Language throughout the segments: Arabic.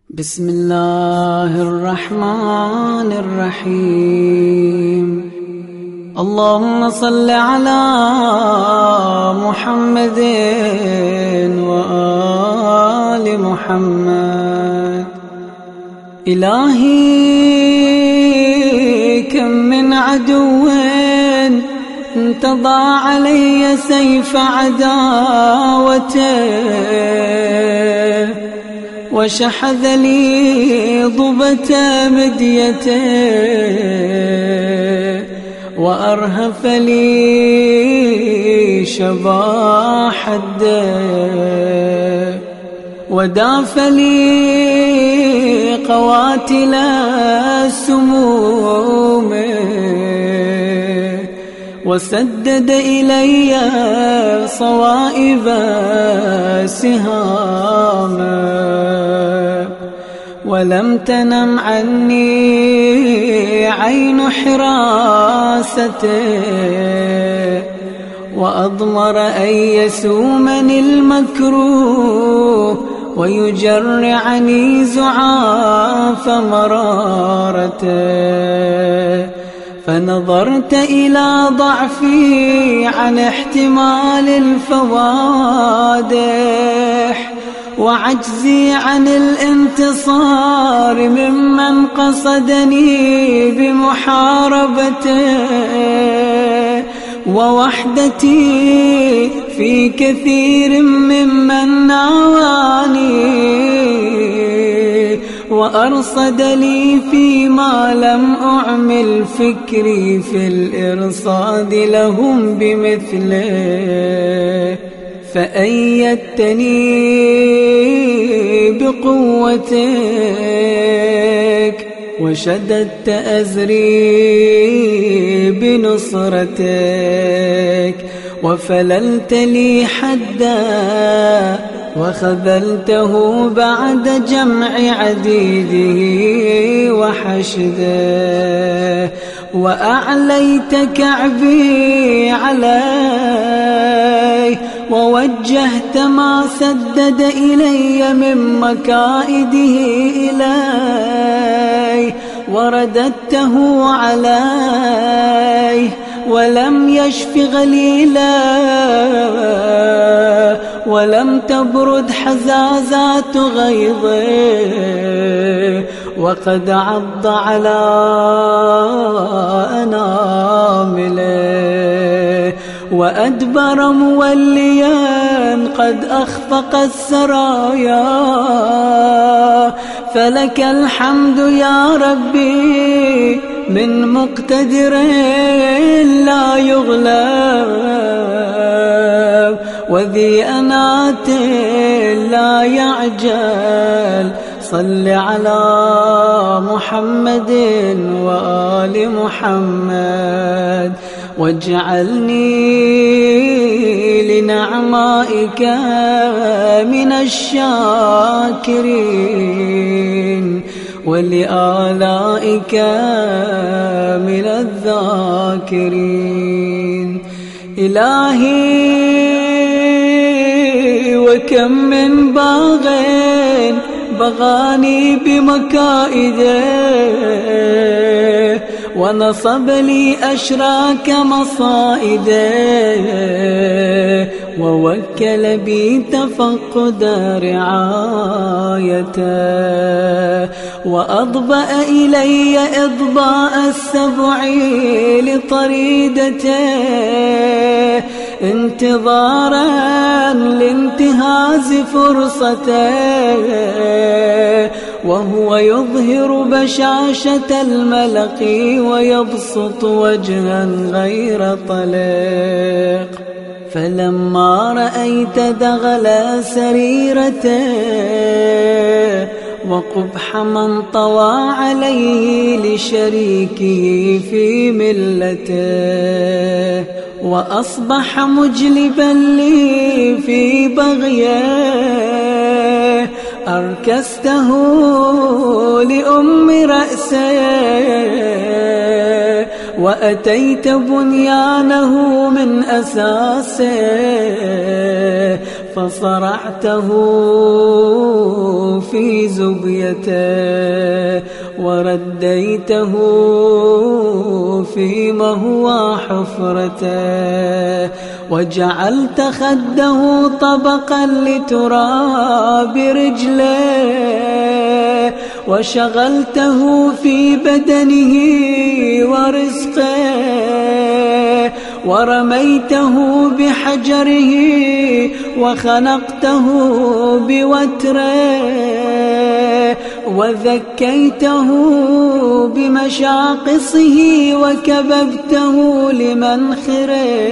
بسم الله الرحمن الرحيم. اللهم صل على محمد وآل محمد. إلهي كم من عدو انتضى علي سيف عداوته وشحذ لي ضبة مديته وأرهف لي شباح الدم وداف لي قواتل السموم وسدد إلي صوائب سهام ولم تنم عني عين حراسته وأضمر أن يسومني المكروه ويجرعني زعاف مرارته فنظرت إلى ضعفي عن احتمال الفوادح وعجزي عن الانتصار ممن قصدني بمحاربته ووحدتي في كثير ممن ناواني وأرصد لي فيما لم أعمل فكري في الإرصاد لهم بمثله فأيدتني بقوتك وشددت أزري بنصرتك وفللت لي حدا وخذلته بعد جمع عديده وحشده وأعليت كعبي عليه ووجهت ما سدد إلي من مكائده إليه ورددته عليه ولم يشف غليلا ولم تبرد حزازات غيظه وقد عض على أنامله وأدبر موليا قد أخفق السرايا فلك الحمد يا ربي من مقتدر لا يغلب وذي أنات لا يعجل صل على محمد وآل محمد واجعلني لنعمائك من الشاكرين ولآلائك من الذاكرين. إلهي وكم من باغ بغاني بمكائده ونصب لي أشراك مصائده ووكل بي تفقد رعايته وأضبأ إلي إضباء السبع لطريدته انتظارا لانتهاز فرصته وهو يظهر بشاشة الملق ويبسط وجها غير طليق فلما رأيت دغل سريرته وقبح من طوى عليه لشريكه في ملته وأصبح مجلبا لي في بغيه أركسته لأم رأسه وأتيت بنيانه من أساسه فصرعته في زبيته ورديته في مهوى حفرته وجعلت خده طبقا لتراب رجله وشغلته في بدنه ورزقه ورميته بحجره وخنقته بوتره وذكيته بمشاقصه وكببته لمنخره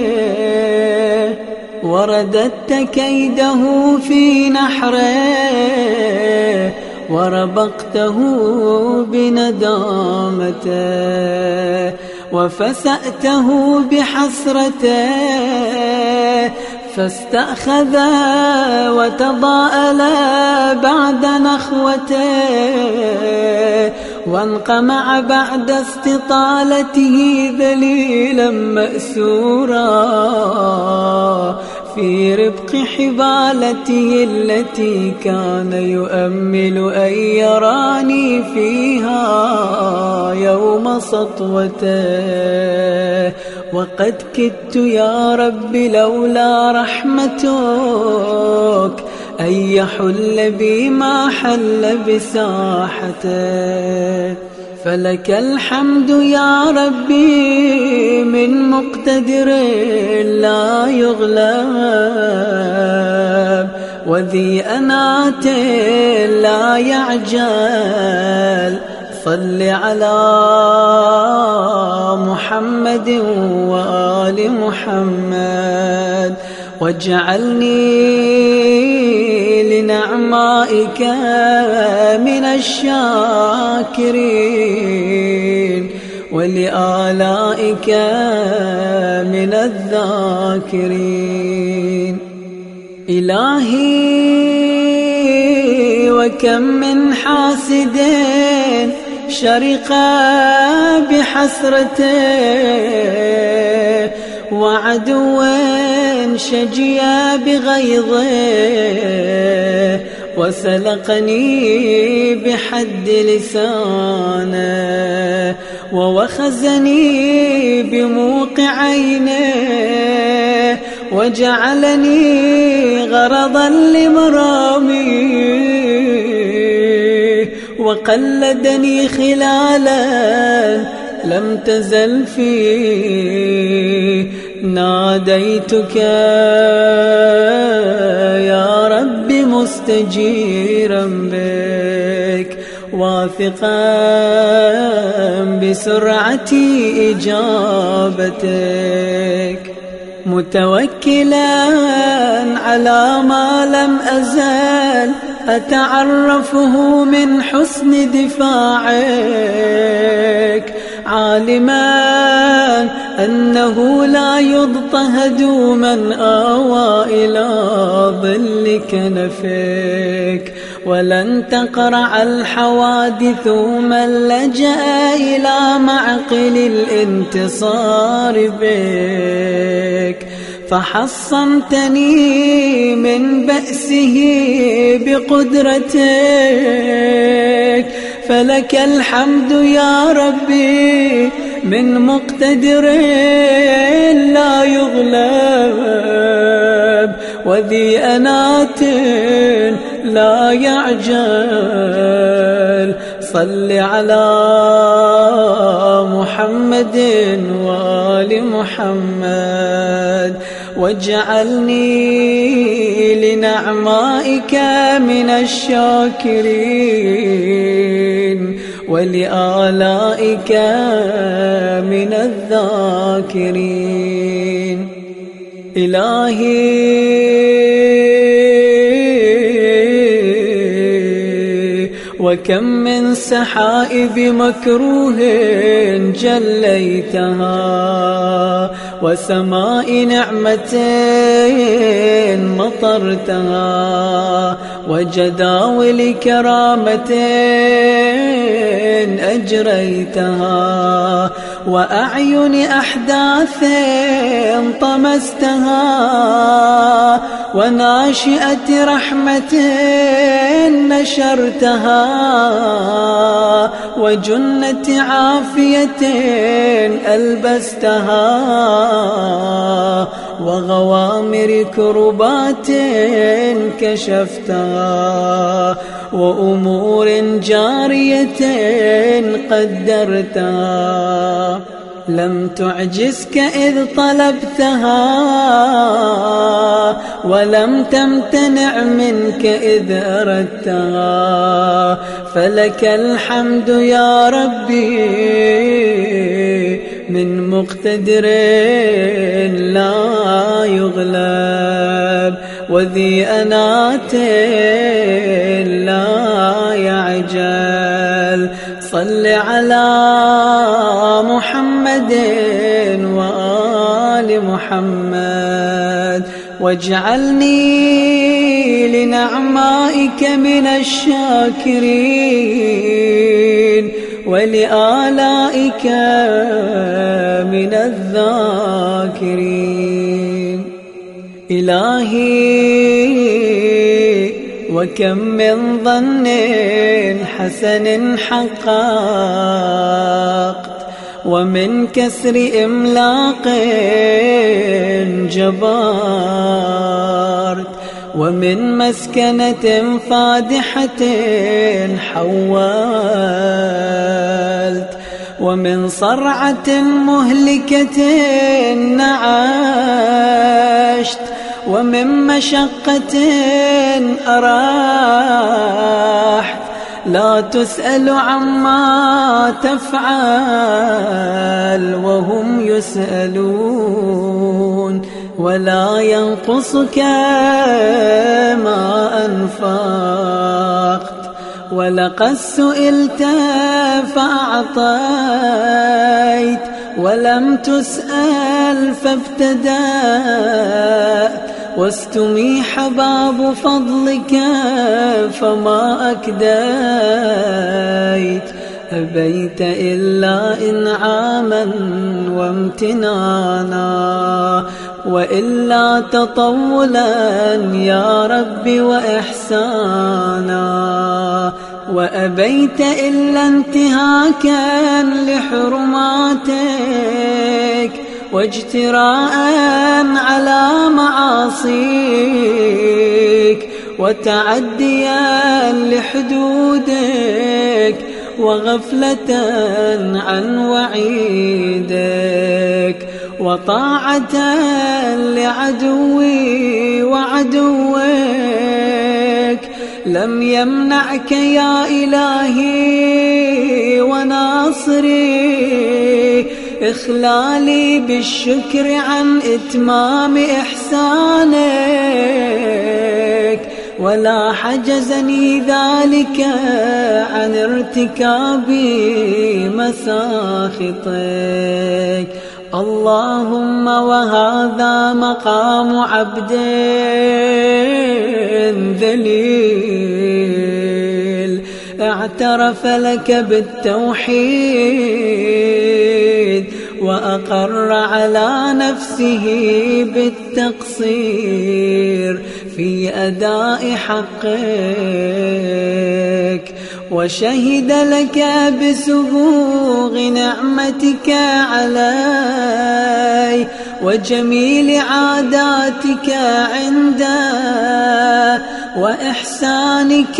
ورددت كيده في نحره وربقته بندامته وفسأته بحسرته فاستأخذ وتضاءل بعد نخوته وانقمع بعد استطالته ذليلا مأسورا في ربق حبالته التي كان يؤمل أن يراني فيها يوم سطوته وقد كدت يا رب لولا رحمتك أن يحل بي ما حل بساحتك فلك الحمد يا ربي من مقتدر لا يغلب وذي أنات لا يعجل صل على محمد وآل محمد واجعلني لنعمائك من الشاكرين ولآلائك من الذاكرين إلهي وكم من حاسد شرق بحسرته وعدو شجي بغيظه وسلقني بحد لسانه ووخزني بموقع عينه وجعلني غرضا لمرامي وقلدني خلالا لم تزل فيه ناديتك يا رب مستجيرا بك واثقا بسرعة إجابتك متوكلا على ما لم أزل أتعرفه من حسن دفاعك عالما أنه لا يضطهد من آوى إلى ظل كنفك ولن تقرع الحوادث من لجأ إلى معقل الانتصار بك فحصنتني من بأسه بقدرتك فلك الحمد يا ربي من مقتدر لا يغلب وذي أنات لا يعجل صل على محمد وآل محمد واجعلني لنعمائك من الشاكرين ولآلائك من الذاكرين إلهي وكم من سحائب مكروه جليتها وسماء نعمة مطرتها وجداول كرامة أجريتها وأعين أحداث طمستها، وناشئة رحمة نشرتها، وجنة عافية ألبستها، وغوامر كربات كشفتها، وأمور جارية قدرتها، لم تعجزك إذ طلبتها، ولم تمتنع منك إذ أردتها، فلك الحمد يا ربي من مقتدر لا يغلب، وذي أنات لا يعجل. صل على محمد وآل محمد، واجعلني لنعمائك من الشاكرين، ولآلائك من الذاكرين. إلهي وكم من ظن حسن حققت، ومن كسر إملاق جبارت، ومن مسكنة فادحة حولت، ومن صرعة مهلكة نعشت، ومن مشقة أراحت. لا تسأل عما تفعل وهم يسألون، ولا ينقصك ما أنفقت. ولقد سئلت فأعطيت، ولم تسأل فابتدأت، واستميح باب فضلك فما أكديت. أبيت إلا إنعاما وامتنانا، وإلا تطولا يا رب وإحسانا. وأبيت إلا انتهاكا لحرماتك، واجتراء على معاصيك، وتعديا لحدودك، وغفلة عن وعيدك، وطاعة لعدوي وعدوك. لم يمنعك يا إلهي وناصري إخلالي بالشكر عن إتمام إحسانك، ولا حجزني ذلك عن ارتكاب مساخطك. اللهم وهذا مقام عبد ذليل اعترف لك بالتوحيد، وأقر على نفسه بالتقصير في أداء حقك، وشهد لك بسبوغ نعمتك علي وجميل عاداتك عنده وإحسانك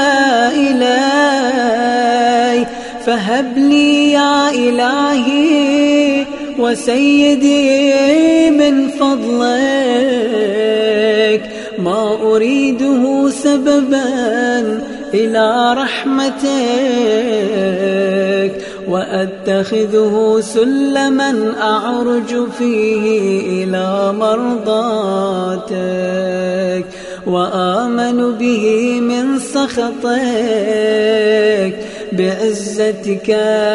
إلي. فهب لي يا إلهي وسيدي من فضلك ما أريده سببا إلى رحمتك، وأتخذه سلما أعرج فيه إلى مرضاتك، وآمن به من سخطك بعزتك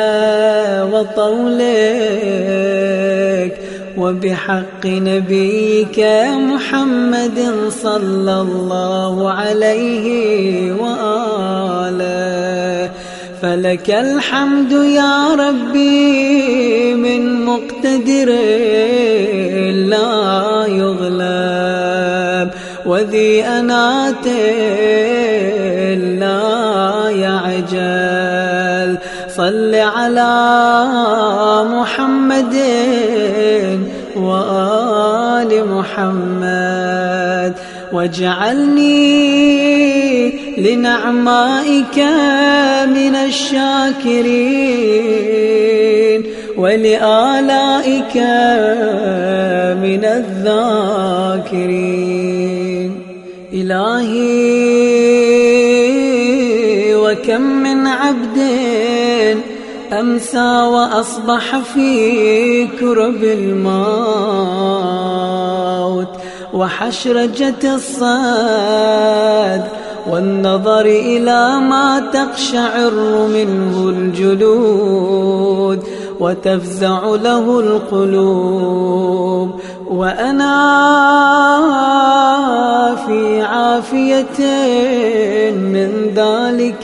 وطولك، وبحق نبيك محمد صلى الله عليه وآله. فلك الحمد يا ربي من مقتدر لا يغلب وذي أنات لا يعجل صل على محمد وآل محمد واجعلني لنعمائك من الشاكرين ولآلائك من الذاكرين إلهي وكم من عبد أمسى وأصبح في كرب الموت وحشرجة الصد والنظر إلى ما تقشعر منه الجلود وتفزع له القلوب وأنا في عافية من ذلك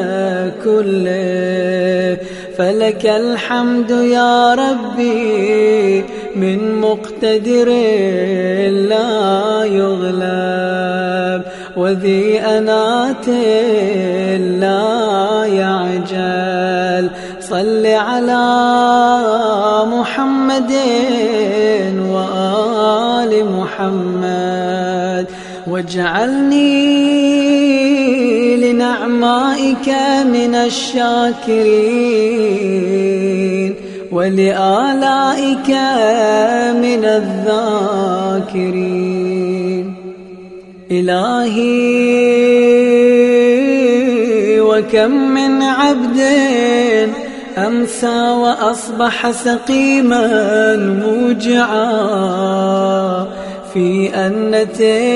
كله فلك الحمد يا ربي من مقتدر لا يغلب وذي أنات لا يعجل صل على محمد وآل محمد واجعلني لنعمائك من الشاكرين ولآلائك من الذاكرين إلهي وكم من عبد أمسى وأصبح سقيما موجعا في أنة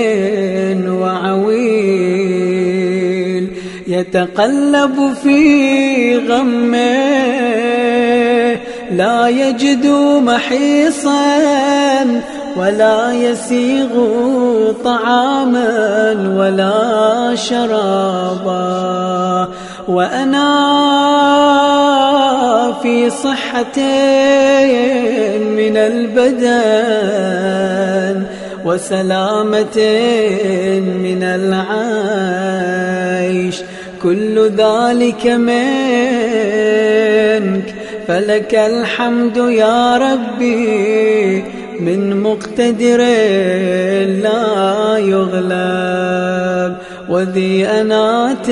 وعويل يتقلب في غمه لا يجد محيصا ولا يسيغ طعاما ولا شرابا وأنا في صحة من البدن وسلامة من العيش كل ذلك منك فلك الحمد يا ربي من مقتدر لا يغلب وذي أنات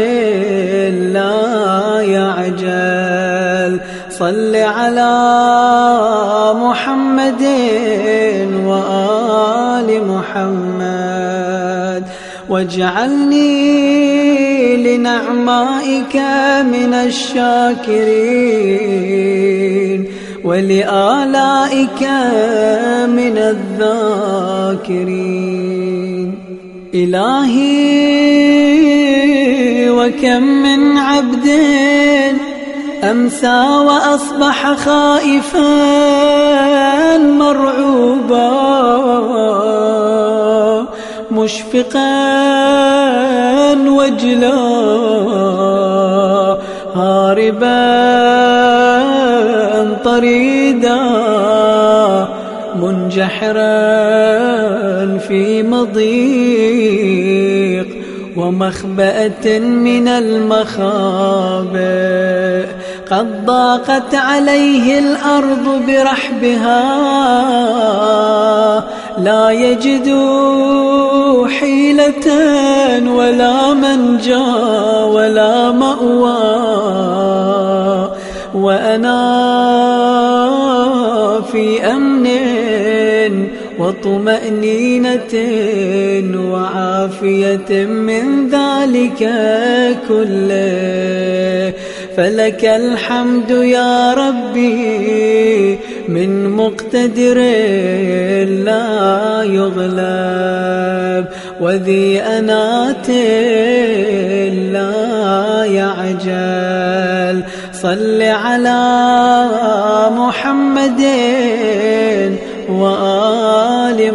لا يعجل صل على محمد وآل محمد واجعلني لنعمائك من الشاكرين ولآلائك من الذاكرين إلهي وكم من عبد أمسى وأصبح خائفا مرعوبا مشفقا وجلا هاربا طريدا منجحرا في مضيق ومخبأة من المخابئ قد ضاقت عليه الأرض برحبها لا يجد حيلة ولا منجا ولا مأوى وأنا في أمن وطمأنينة وعافية من ذلك كله فلك الحمد يا ربي من مقتدر لا يغلب وذي أنات لا يعجل صل على محمد وآل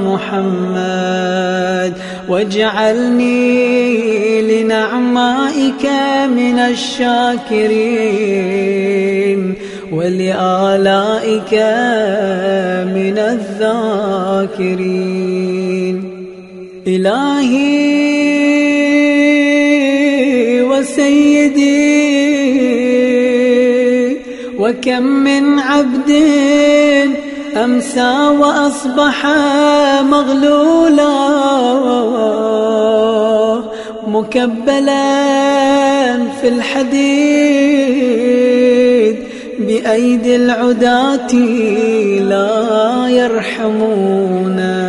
محمد واجعلني لنعمائك من الشاكرين ولآلائك من الذاكرين. إلهي وسيدي وكم من عبد أمسى وأصبح مغلولا مكبلا في الحديد بأيدي العداة لا يرحمونا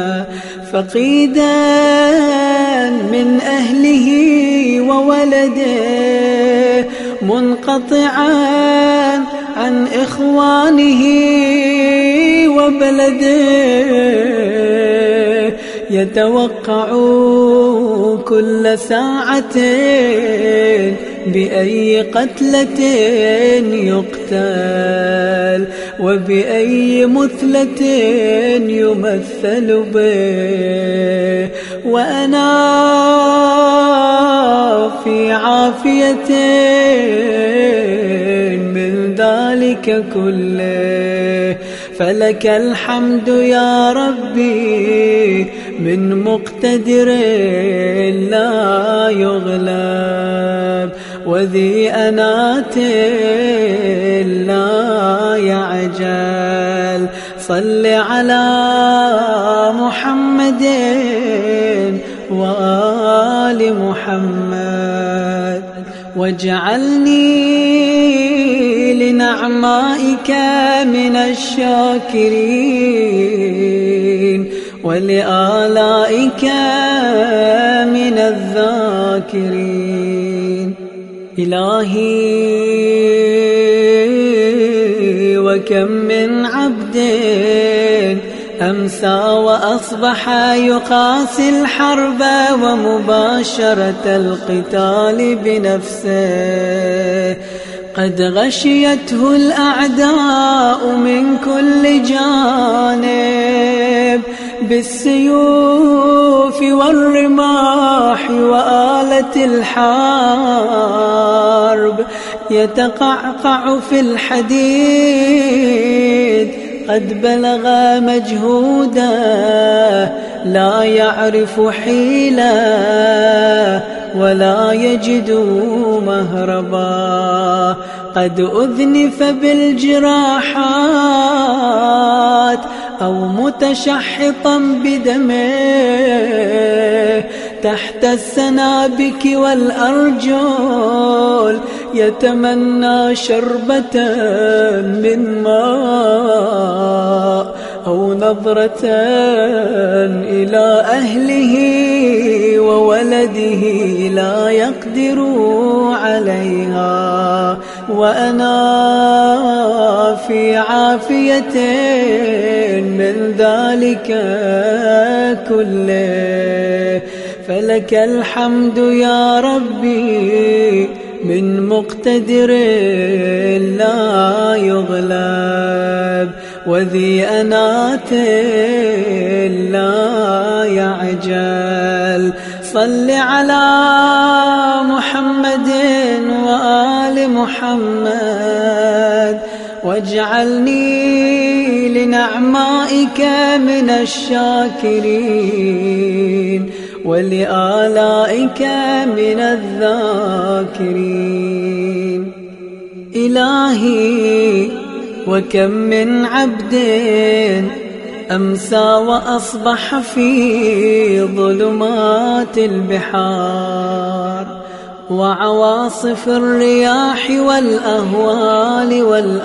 فقيدا من أهله وولده منقطعا عن إخوانه وبلده يتوقع كل ساعة بأي قتلة يقتل وبأي مثلة يمثل به وأنا في عافية من ذلك كله فلك الحمد يا ربي من مقتدر لا يغلب وذي أنات لا يعجل. صل على محمد وآل محمد واجعلني لنعمائك من الشاكرين ولآلائك من الذاكرين. إلهي وكم من عبد أمسى وأصبح يقاسي الحرب ومباشرة القتال بنفسه قد غشيته الأعداء من كل جانب بالسيوف والرماح وآلة الحرب يتقعقع في الحديد قد بلغ مجهودا لا يعرف حيلا ولا يجد مهربا قد أذنف بالجراحات أو متشحطا بدمه تحت السنابك والأرجل يتمنى شربة من ماء أو نظرة إلى أهله وولده لا يقدر عليها وأنا في عافية من ذلك كله فلك الحمد يا ربي من مقتدر لا يغلب وذي أنات لا يعجل. صل على محمد وآل محمد واجعلني لنعمائك من الشاكرين ولآلائك من الذاكرين. إلهي وكم من عبد أمسى وأصبح في ظلمات البحار وعواصف الرياح والأهوال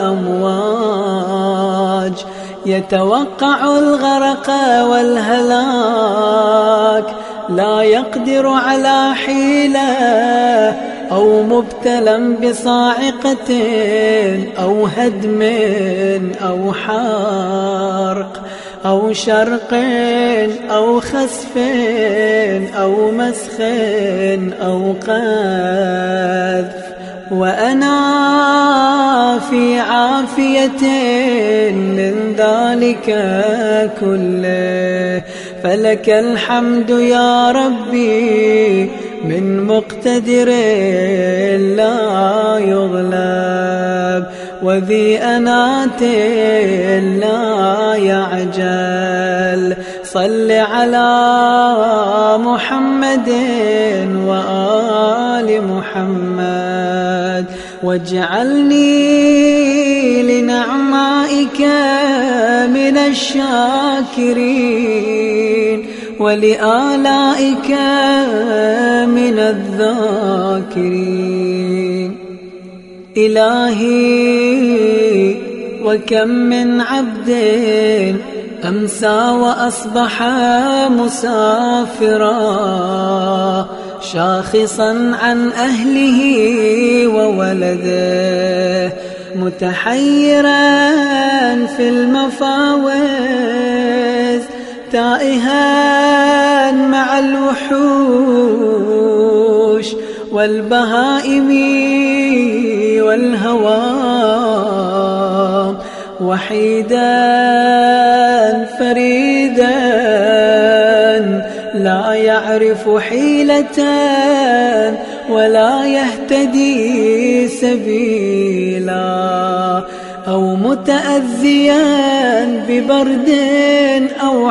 والأمواج يتوقع الغرق والهلاك لا يقدر على حيلة أو مبتلا بصاعقة أو هدم أو حرق أو شرق أو خسف أو مسخ أو قذف وأنا في عافية من ذلك كله فلك الحمد يا ربي من مقتدر لا يغلب وذي أنات لا يعجل صل على محمد وآل محمد واجعلني لنعمائك من الشاكرين ولآلائك من الذاكرين إلهي وكم من عبد أمسى وأصبح مسافرا شاخصا عن أهله وولده متحيرا في المفاوز تائها مع الوحوش والبهائم والهوام وحيدا فريدا لا يعرف حيلة ولا يهتدي سبيلا أو متأذيا ببرد أو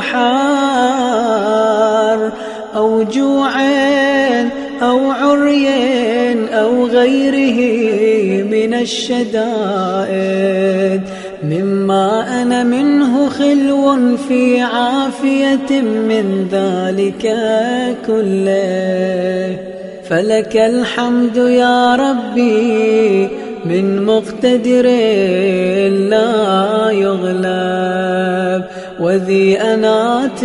حار أو جوع أو عري أو غيره من الشدائد مما أنا منه خلو في عافية من ذلك كله فلك الحمد يا ربي من مقتدر لا يغلب وذي أنات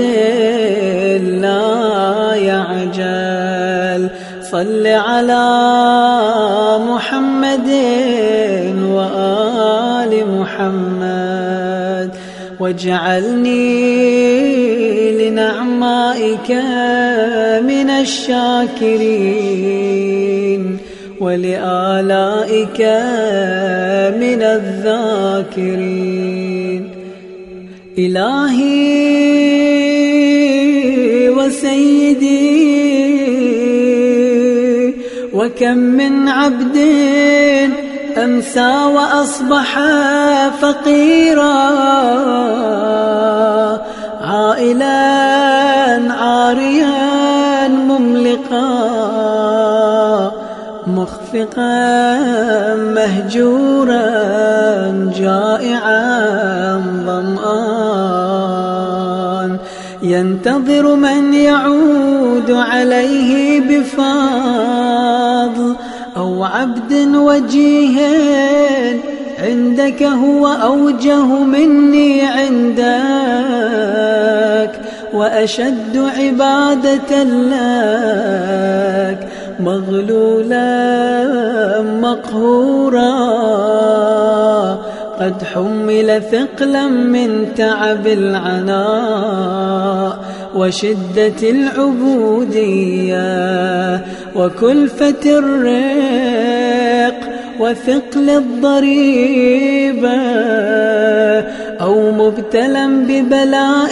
لا يعجل صل على محمد وآل محمد واجعلني لنعمائك من الشاكرين ولآلائك من الذاكرين إلهي وسيدي وكم من عبد أمسى وأصبح فقيرا عائلا عاريا مملقا مخفقا مهجورا جائعا ظمآن ينتظر من يعود عليه بفضل أو عبد وجيه عندك هو أوجه مني عندك وأشد عبادة لك مغلولا مقهورا قد حمل ثقلا من تعب العناء وشدة العبودية وكلفة الرق وثقل الضريبة أو مبتلا ببلاء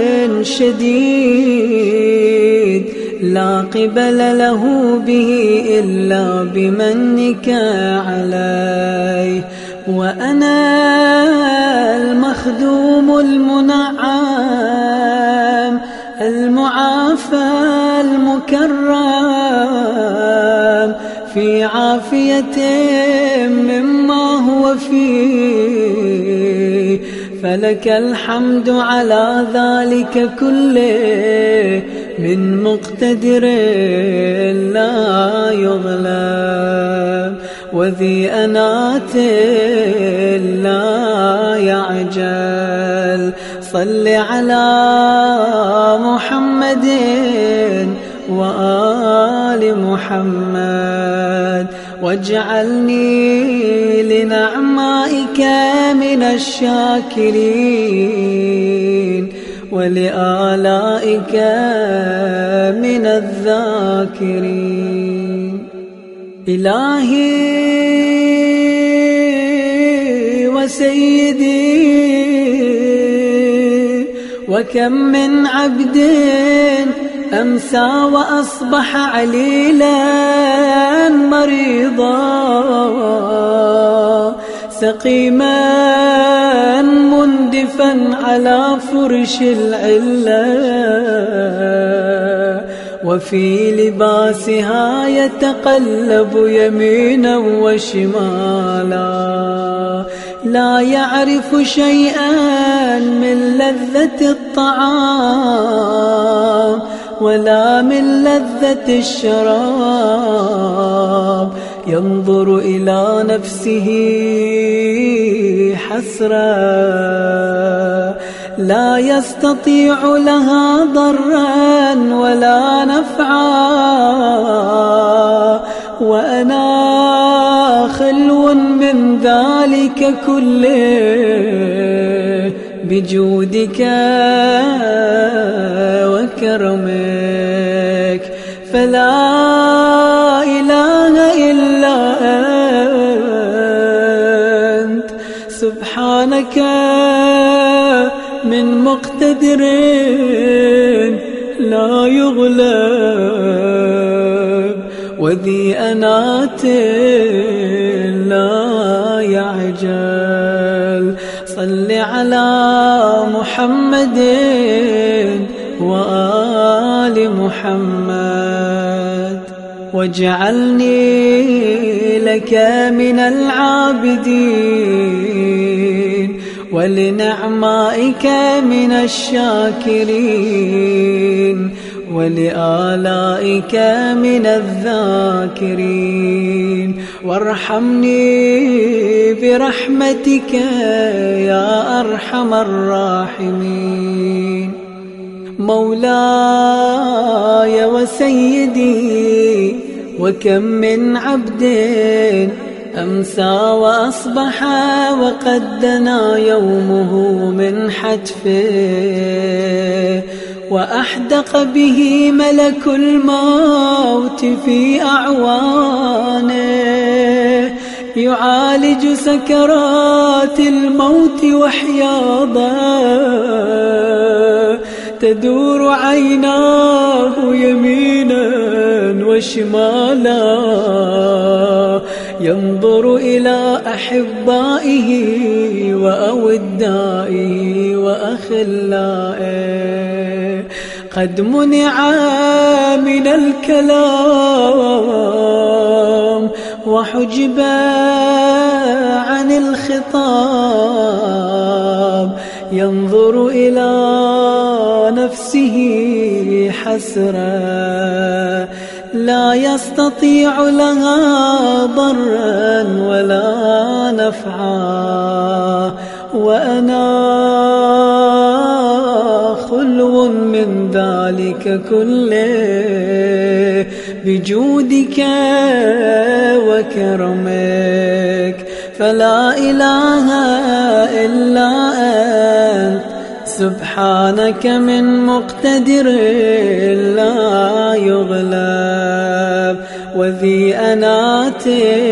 شديد لا قبل له به إلا بمنك عليه وأنا المخدوم المنعم المعافى المكرم في عافية مما هو فيه فلك الحمد على ذلك كله من مقتدر لا يغلب وذي أنات لا يعجل صل على محمد وآل محمد واجعلني لنعمائك من الشاكرين ولآلائك من الذاكرين إلهي وسيدي وكم من عبد أمسى وأصبح عليلا مريضا سقيما مندفا على فرش العلة وفي لباسها يتقلب يمينا وشمالا لا يعرف شيئا من لذة الطعام ولا من لذة الشراب ينظر إلى نفسه حسرا لا يستطيع لها ضرا ولا نفعا وأنا خلو من ذلك كله بجودك وكرمك فلا إله إلا أنت سبحانك من مقتدر لا يغلب وذي أنات لا يعجل صل على محمد وآل محمد واجعلني لك من العابدين ولنعمائك من الشاكرين ولآلائك من الذاكرين وارحمني برحمتك يا أرحم الراحمين مولاي وسيدي وكم من عبد أمسى وأصبح وقد دنا يومه من حتفه وأحدق به ملك الموت في أعوانه يعالج سكرات الموت وحياضا تدور عيناه يمينا وشمالا ينظر إلى أحبائه وأودائه وأخلائه قد منع من الكلام وحجب عن الخطاب ينظر إلى نفسه حسرا لا يستطيع لها ضرا ولا نفعا وأنا خلو من ذلك كله بجودك وكرمك فلا إله إلا أنت سبحانك من مقتدر لا يغلب وذي أنات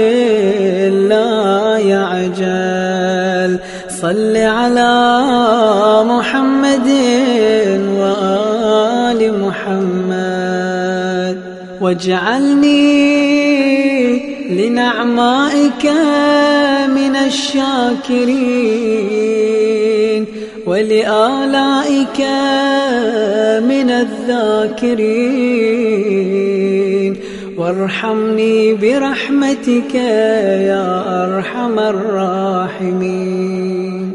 لا يعجل صل على محمد وآل محمد واجعلني لنعمائك من الشاكرين ولآلائك من الذاكرين وارحمني برحمتك يا أرحم الراحمين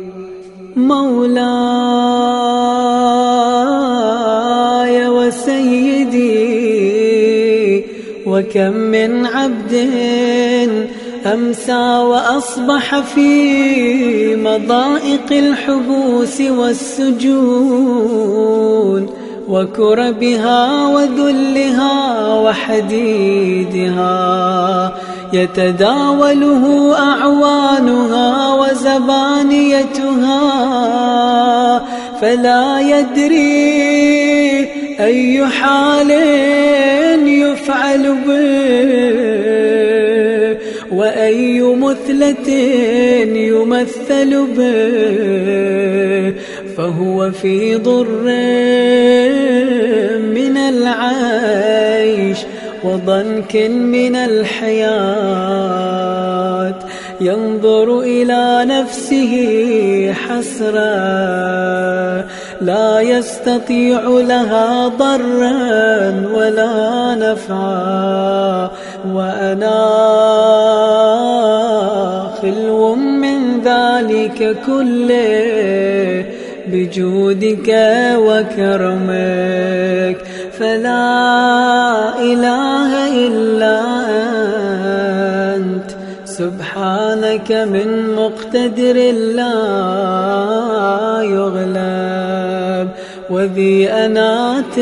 مولاي وسيدي وكم من عبد أمسى وأصبح في مضائق الحبوس والسجون وكربها وذلها وحديدها يتداوله أعوانها وزبانيتها فلا يدري أي حال يفعل به فأي مثلة يمثل به فهو في ضر من العيش وضنك من الحياة، ينظر إلى نفسه حسرا لا يستطيع لها ضرا ولا نفعا، وأنا خلو من ذلك كله بجودك وكرمك، فلا إله إلا أنت سبحانك من مقتدر لا يغلب، وذي أنات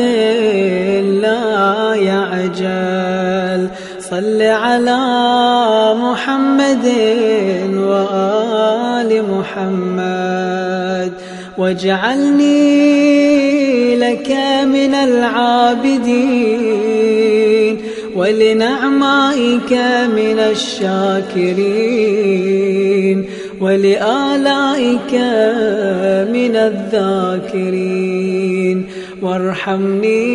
لا يعجل. صل على محمد وآل محمد واجعلني لك من العابدين ولنعمائك من الشاكرين ولآلائك من الذاكرين، وارحمني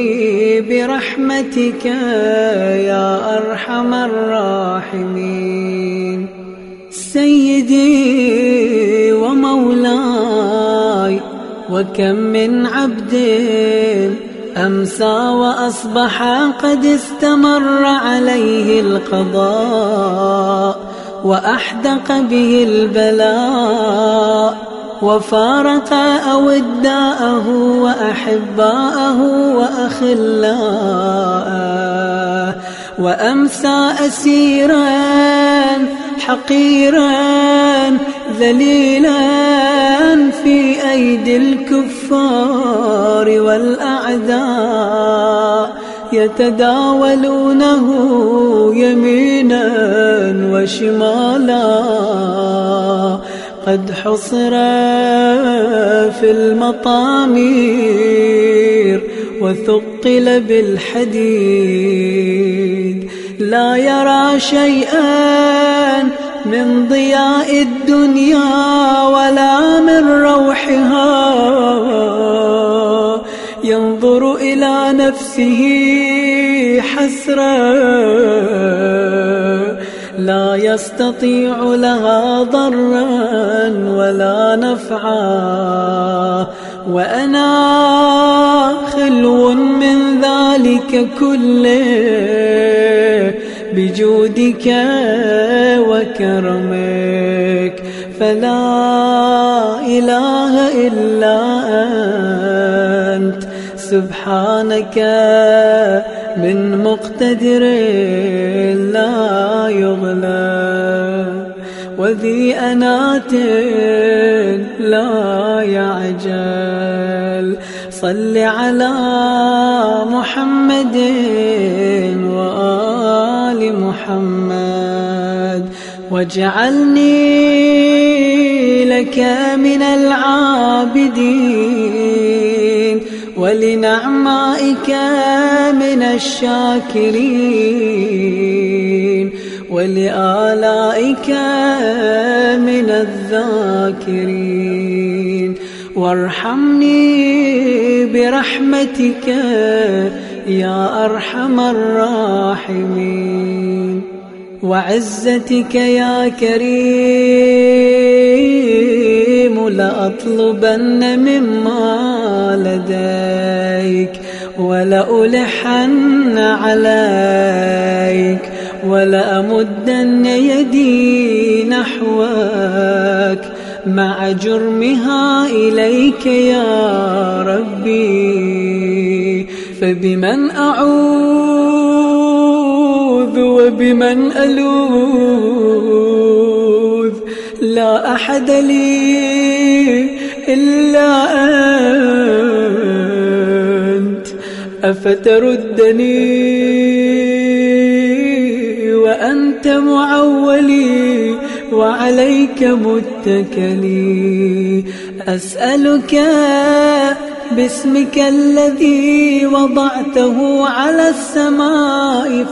برحمتك يا أرحم الراحمين. سيدي ومولاي، وكم من عبد أمسى وأصبح قد استمر عليه القضاء وأحدق به البلاء، وفارق أوداءه وأحباءه وأخلاءه، وأمسى أسيرا حقيرا ذليلا في أيدي الكفار والأعداء، يتداولونه يمينا وشمالا، قد حصر في المطامير وثقل بالحديد، لا يرى شيئا من ضياء الدنيا ولا من روحها، ينظر إلى نفسه حسرا لا يستطيع لها ضرا ولا نفعا، وأنا خلو من ذلك كله بجودك وكرمك، فلا إله إلا أنت سبحانك من مقتدر لا يغلب، وذي أنات لا يعجل. صل على محمد وآل محمد واجعلني لك من العابدين ولنعمائك من الشاكرين ولآلائك من الذاكرين، وارحمني برحمتك يا أرحم الراحمين. وعزتك يا كريم لأطلبن مما لديك ولألحن عليك ولأمدن يدي نحوك مع جرمها إليك يا ربي، فبمن أعوذ وبمن ألوذ، لا أحد لي إلا أنت، أفتردني وأنت معولي وعليك متكلي. أسألك باسمك الذي وضعته على السماء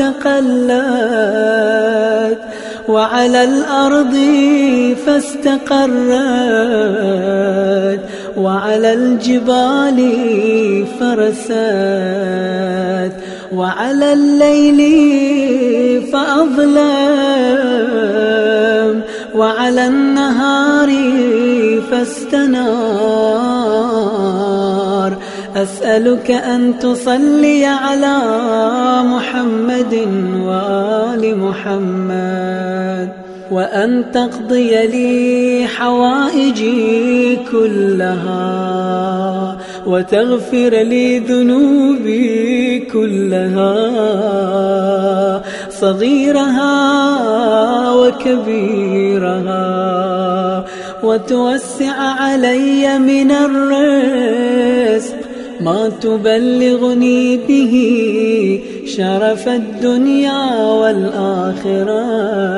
فاستقلت وعلى الأرض فاستقرت وعلى الجبال فرست وعلى الليل فأظلم وعلى النهار فاستنار. أسألك أن تصلي على محمد وآل محمد، وأن تقضي لي حوائجي كلها، وتغفر لي ذنوبي كلها صغيرها وكبيرها، وتوسع علي من الرزق ما تبلغني به شرف الدنيا والآخرة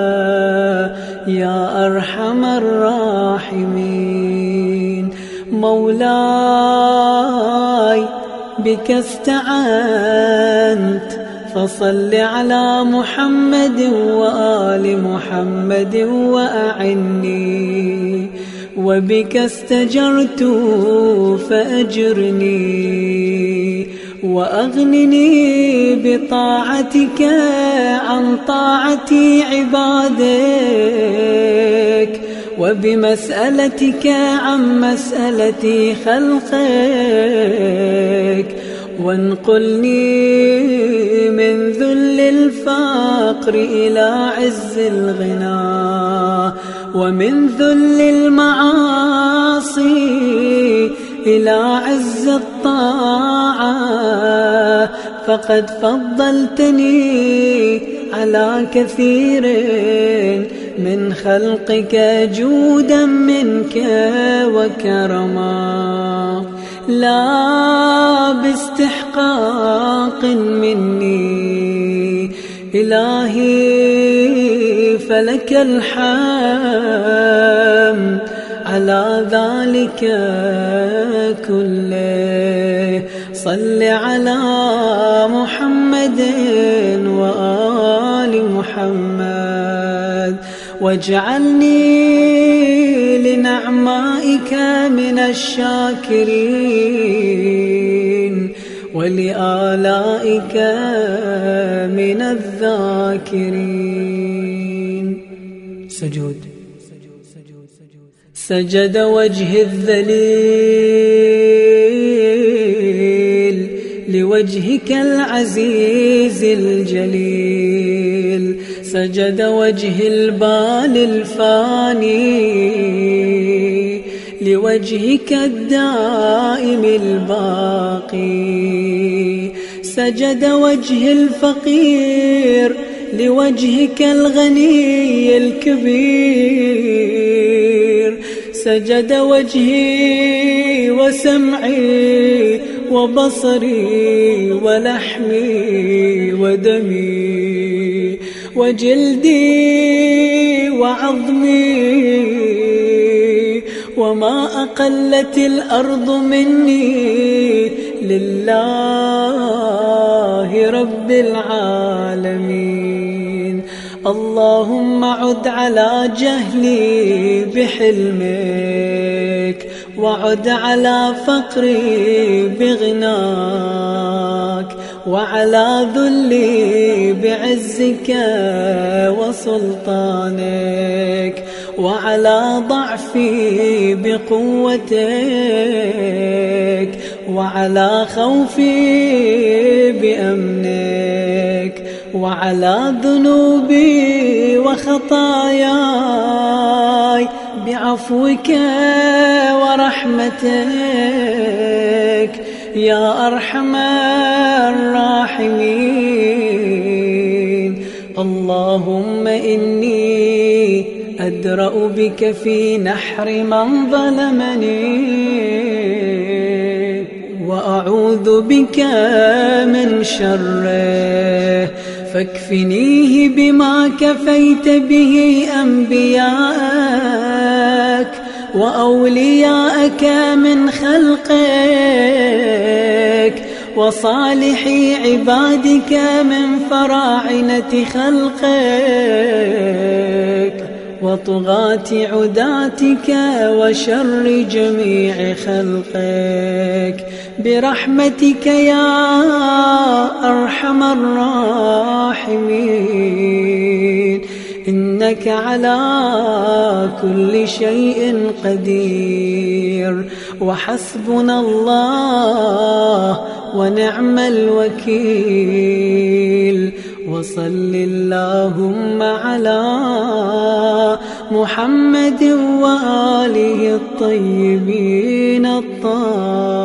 يا أرحم الراحمين. مولاي بك استعنت، فصل على محمد وآل محمد وأعني، وبك استجرت فأجرني، وأغنني بطاعتك عن طاعة عبادك، وبمسألتك عن مسألة خلقك، وانقلني من ذل الفقر إلى عز الغنى، ومن ذل المعاصي إلى عز الطاعة، فقد فضلتني على كثير من خلقك جودا منك وكرما، لا باستحقاق مني إلهي، فلك الحمد على ذلك كله. صل على محمد وآل محمد، واجعلني لنعمائك من الشاكرين، ولآلائك من الذاكرين. سجود. سجد وجه الذليل لوجهك العزيز الجليل، سجد وجه البال الفاني لوجهك الدائم الباقي، سجد وجه الفقير لوجهك الغني الكبير، سجد وجهي وسمعي وبصري ولحمي ودمي وجلدي وعظمي، وما أقلت الأرض مني لله رب العالمين. اللهم عد على جهلي بحلمك، وعد على فقري بغناك، وعلى ذلي بعزك وسلطانك، وعلى ضعفي بقوتك، وعلى خوفي بأمنك، وعلى ذنوبي وخطاياي بعفوك ورحمتك يا أرحم الراحمين. اللهم إني أدرأ بك في نحر من ظلمني، وأعوذ بك من شره، فاكفنيه بما كفيت به أنبياءك وأولياءك من خلقك وصالح عبادك من فراعنة خلقك وطغاة عداتك وشر جميع خلقك برحمتك يا أرحم الراحمين، إنك على كل شيء قدير، وحسبنا الله ونعم الوكيل. وصل اللهم على محمد وآله الطيبين الطاهرين.